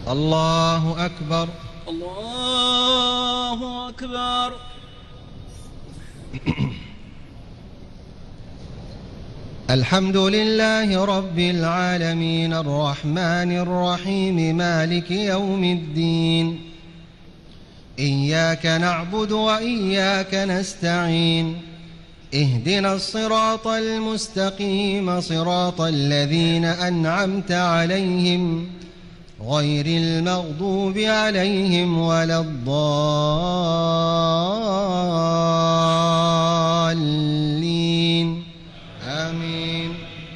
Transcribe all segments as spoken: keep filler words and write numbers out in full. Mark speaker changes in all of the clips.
Speaker 1: الله أكبر.
Speaker 2: الله أكبر.
Speaker 1: الحمد لله رب العالمين الرحمن الرحيم مالك يوم الدين. إياك نعبد وإياك نستعين. اهدنا الصراط المستقيم صراط الذين أنعمت عليهم غير المغضوب عليهم ولا الضالين آمين.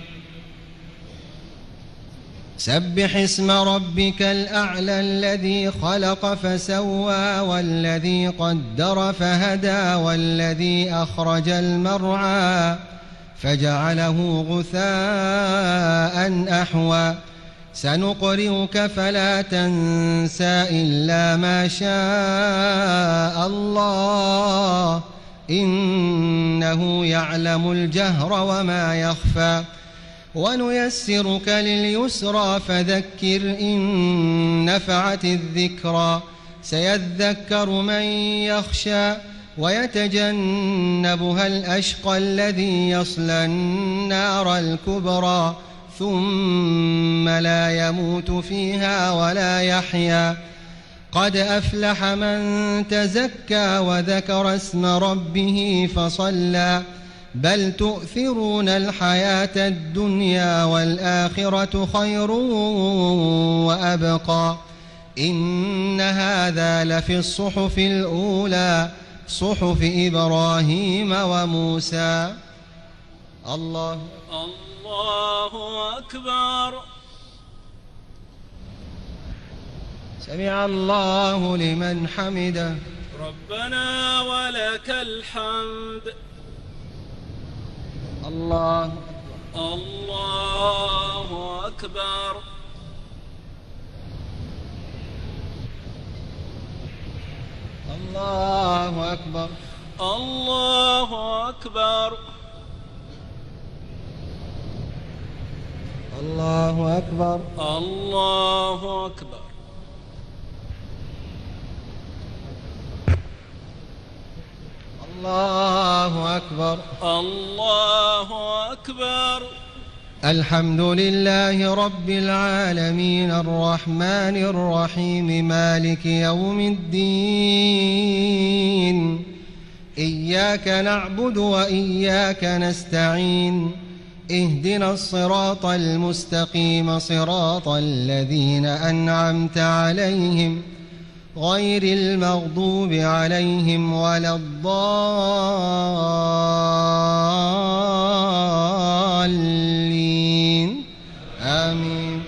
Speaker 1: سبح اسم ربك الأعلى الذي خلق فسوى والذي قدر فهدى والذي أخرج المرعى فجعله غثاء أحوى. سنقرئك فلا تنسى إلا ما شاء الله إنه يعلم الجهر وما يخفى. ونيسرك لليسرى فذكر إن نفعت الذكرى. سيذكر من يخشى ويتجنبها الأشقى الذي يصلى النار الكبرى ثم لا يموت فيها ولا يحيا. قد أفلح من تزكى وذكر اسم ربه فصلى. بل تؤثرون الحياة الدنيا والآخرة خير وأبقى. إن هذا لفي الصحف الأولى صحف إبراهيم وموسى. الله
Speaker 2: الله أكبر.
Speaker 1: سمع الله لمن حمده.
Speaker 2: ربنا ولك الحمد.
Speaker 1: الله
Speaker 2: الله أكبر.
Speaker 1: الله أكبر.
Speaker 2: الله أكبر.
Speaker 1: الله أكبر.
Speaker 2: الله أكبر.
Speaker 1: الله أكبر.
Speaker 2: الله أكبر.
Speaker 1: الحمد لله رب العالمين الرحمن الرحيم مالك يوم الدين. إياك نعبد وإياك نستعين. اهدنا الصراط المستقيم صراط الذين أنعمت عليهم غير المغضوب عليهم ولا الضالين آمين.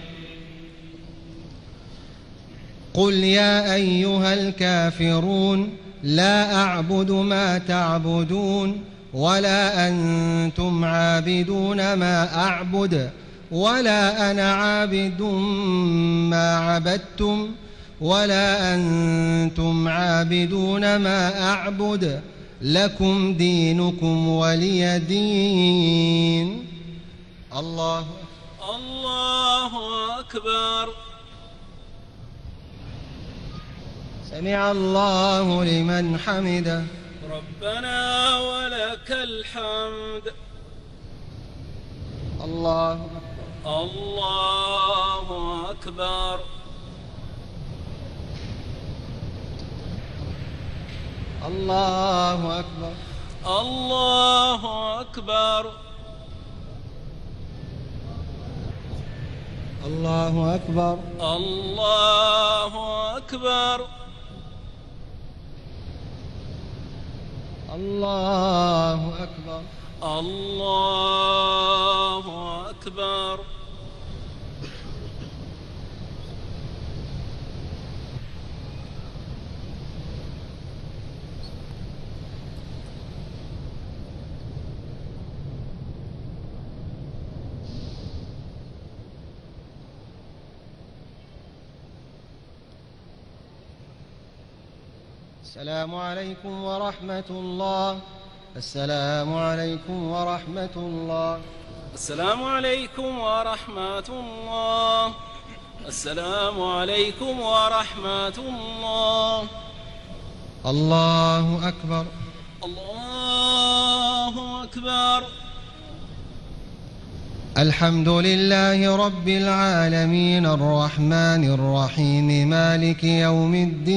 Speaker 1: قل يا أيها الكافرون لا أعبد ما تعبدون ولا أنتم عابدون ما أعبد ولا أنا عابد ما عبدتم ولا أنتم عابدون ما أعبد لكم دينكم ولي دين. الله
Speaker 2: الله أكبر.
Speaker 1: سمع الله لمن حمده.
Speaker 2: ربنا ولك الحمد.
Speaker 1: الله
Speaker 2: الله أكبر.
Speaker 1: الله أكبر.
Speaker 2: الله أكبر.
Speaker 1: الله أكبر.
Speaker 2: الله أكبر.
Speaker 1: الله أكبر.
Speaker 2: الله أكبر.
Speaker 1: السلام عليكم ورحمة الله. السلام عليكم ورحمة الله.
Speaker 2: السلام عليكم ورحمة الله. السلام عليكم ورحمة الله.
Speaker 1: الله أكبر.
Speaker 2: الله أكبر.
Speaker 1: الحمد لله رب العالمين الرحمن الرحيم مالك يوم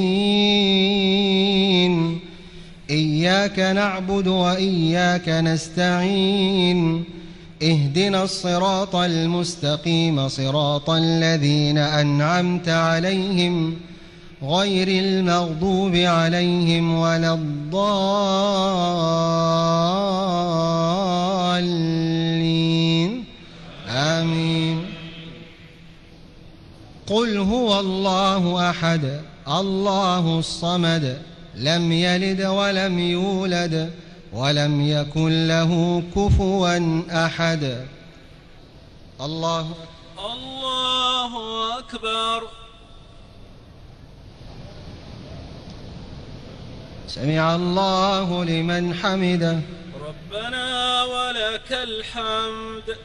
Speaker 1: الدين. إياك نعبد وإياك نستعين. اهدنا الصراط المستقيم صراط الذين أنعمت عليهم غير المغضوب عليهم ولا الضالين آمين. قل هو الله أحد الله الصمد لم يلد ولم يولد ولم يكن له كفوا أحد. الله
Speaker 2: الله أكبر.
Speaker 1: سمع الله لمن حمده.
Speaker 2: ربنا ولك الحمد.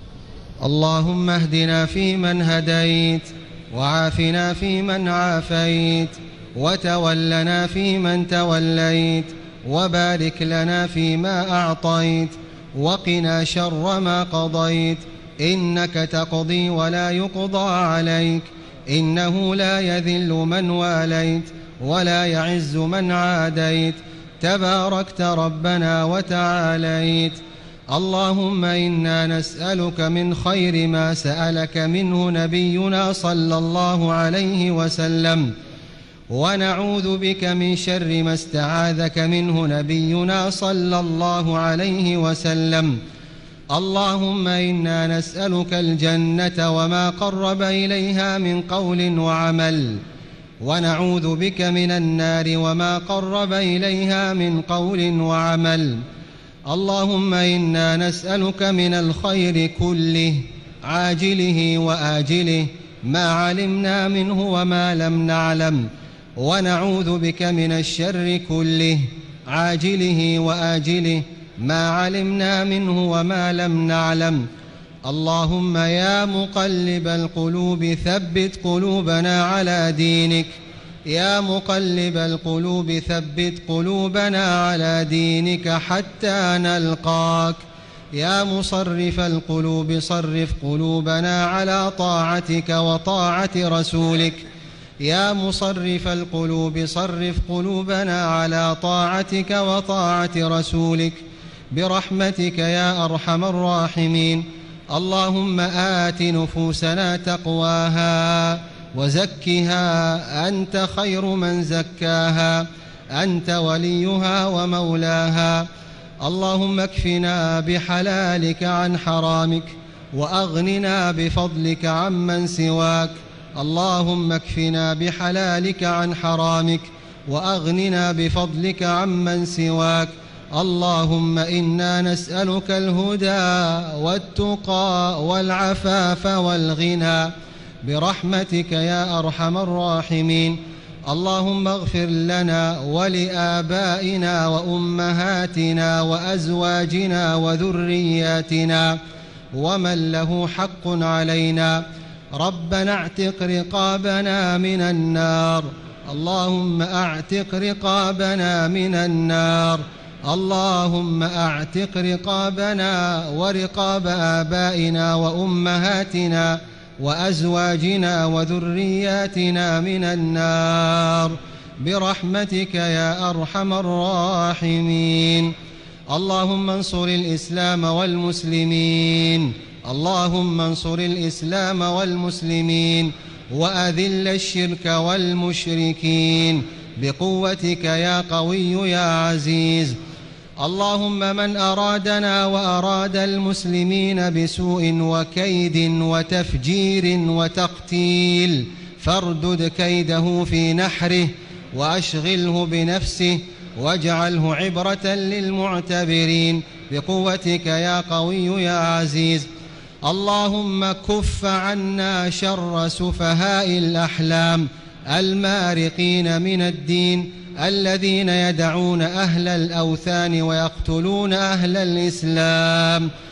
Speaker 1: اللهم اهدنا فيمن هديت وعافنا فيمن عافيت وتولنا فيمن توليت وبارك لنا فيما أعطيت وقنا شر ما قضيت. إنك تقضي ولا يقضى عليك إنه لا يذل من واليت ولا يعز من عاديت تباركت ربنا وتعاليت. اللهم إنا نسألك من خير ما سألك منه نبينا صلى الله عليه وسلم ونعوذ بك من شر ما استعاذك منه نبينا صلى الله عليه وسلم. اللهم إنا نسألك الجنة وما قرب إليها من قول وعمل ونعوذ بك من النار وما قرب إليها من قول وعمل. اللهم إنا نسألك من الخير كله عاجله وآجله ما علمنا منه وما لم نعلم ونعوذ بك من الشر كله عاجله وآجله ما علمنا منه وما لم نعلم. اللهم يا مقلب القلوب ثبت قلوبنا على دينك. يا مقلب القلوب ثبت قلوبنا على دينك حتى نلقاك. يا مصرف القلوب صرف قلوبنا على طاعتك وطاعة رسولك. يا مصرف القلوب صرف قلوبنا على طاعتك وطاعة رسولك برحمتك يا أرحم الراحمين. اللهم آت نفوسنا تقواها وزكها أنت خير من زكاها أنت وليها ومولاها. اللهم اكفنا بحلالك عن حرامك وأغننا بفضلك عمن سواك. اللهم اكفنا بحلالك عن حرامك وأغننا بفضلك عمن سواك. اللهم إنا نسألك الهدى والتقى والعفاف والغنى برحمتك يا أرحم الراحمين. اللهم اغفر لنا ولآبائنا وأمهاتنا وأزواجنا وذرياتنا ومن له حق علينا. ربنا اعتق رقابنا من النار. اللهم اعتق رقابنا من النار. اللهم اعتق رقابنا ورقاب آبائنا وأمهاتنا وأزواجنا وذرياتنا من النار برحمتك يا أرحم الراحمين. اللهم انصر الإسلام والمسلمين. اللهم انصر الإسلام والمسلمين وأذل الشرك والمشركين بقوتك يا قوي يا عزيز. اللهم من أرادنا وأراد المسلمين بسوء وكيد وتفجير وتقتيل فاردد كيده في نحره وأشغله بنفسه واجعله عبرة للمعتبرين بقوتك يا قوي يا عزيز. اللهم كف عنا شر سفهاء الأحلام المارقين من الدين الذين يدعون أهل الأوثان ويقتلون أهل الإسلام.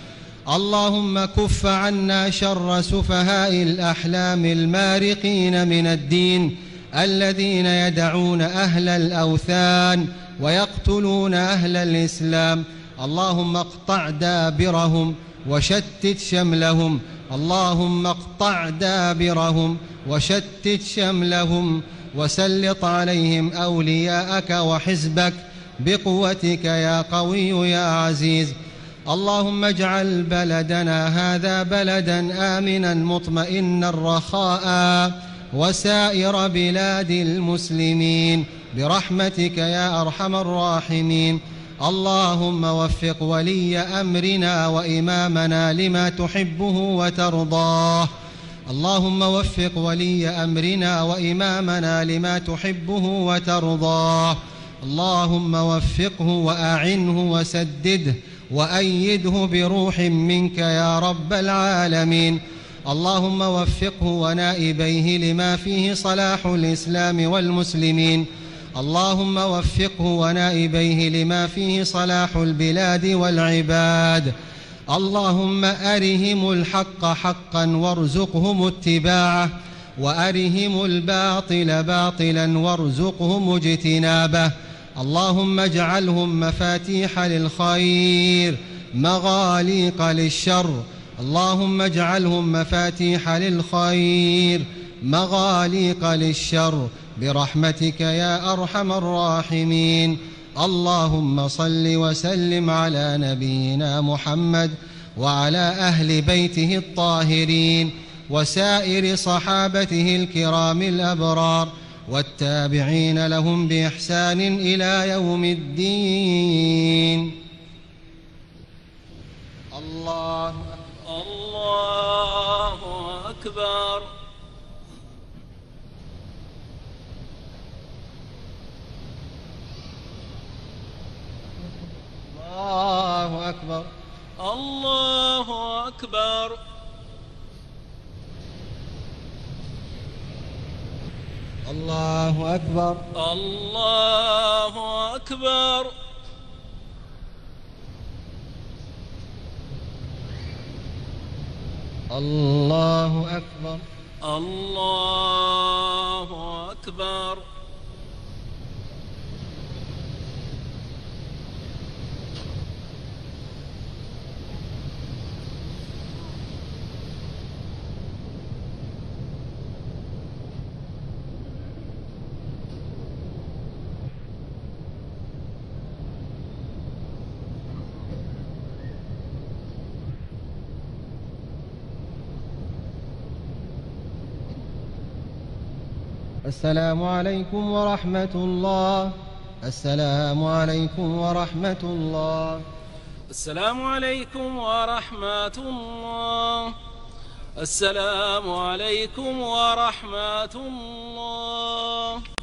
Speaker 1: اللهم كف عنا شر سفهاء الأحلام المارقين من الدين الذين يدعون أهل الأوثان ويقتلون أهل الإسلام. اللهم اقطع دابرهم وشتت شملهم. اللهم اقطع دابرهم وشتت شملهم وسلط عليهم أولياءك وحزبك بقوتك يا قوي يا عزيز. اللهم اجعل بلدنا هذا بلدا آمنا مطمئنا رخاء وسائر بلاد المسلمين برحمتك يا أرحم الراحمين. اللهم وفق ولي أمرنا وإمامنا لما تحبه وترضاه. اللهم وفق ولي أمرنا وإمامنا لما تحبه وترضاه. اللهم وفقه وأعنه وسدده وأيده بروح منك يا رب العالمين. اللهم وفقه ونائبيه لما فيه صلاح الإسلام والمسلمين. اللهم وفقه ونائبيه لما فيه صلاح البلاد والعباد. اللهم أرهم الحق حقا وارزقهم اتباعه وأرهم الباطل باطلا وارزقهم اجتنابه. اللهم اجعلهم مفاتيح للخير مغاليق للشر. اللهم اجعلهم مفاتيح للخير مغاليق للشر برحمتك يا أرحم الراحمين. اللهم صل وسلم على نبينا محمد وعلى أهل بيته الطاهرين وسائر صحابته الكرام الأبرار والتابعين لهم بإحسان إلى يوم الدين. الله
Speaker 2: الله أكبر.
Speaker 1: الله أكبر.
Speaker 2: الله أكبر.
Speaker 1: الله أكبر.
Speaker 2: الله أكبر.
Speaker 1: الله أكبر.
Speaker 2: الله أكبر.
Speaker 1: السلام عليكم ورحمة الله. السلام عليكم ورحمة الله.
Speaker 2: السلام عليكم ورحمة الله. السلام عليكم ورحمة الله.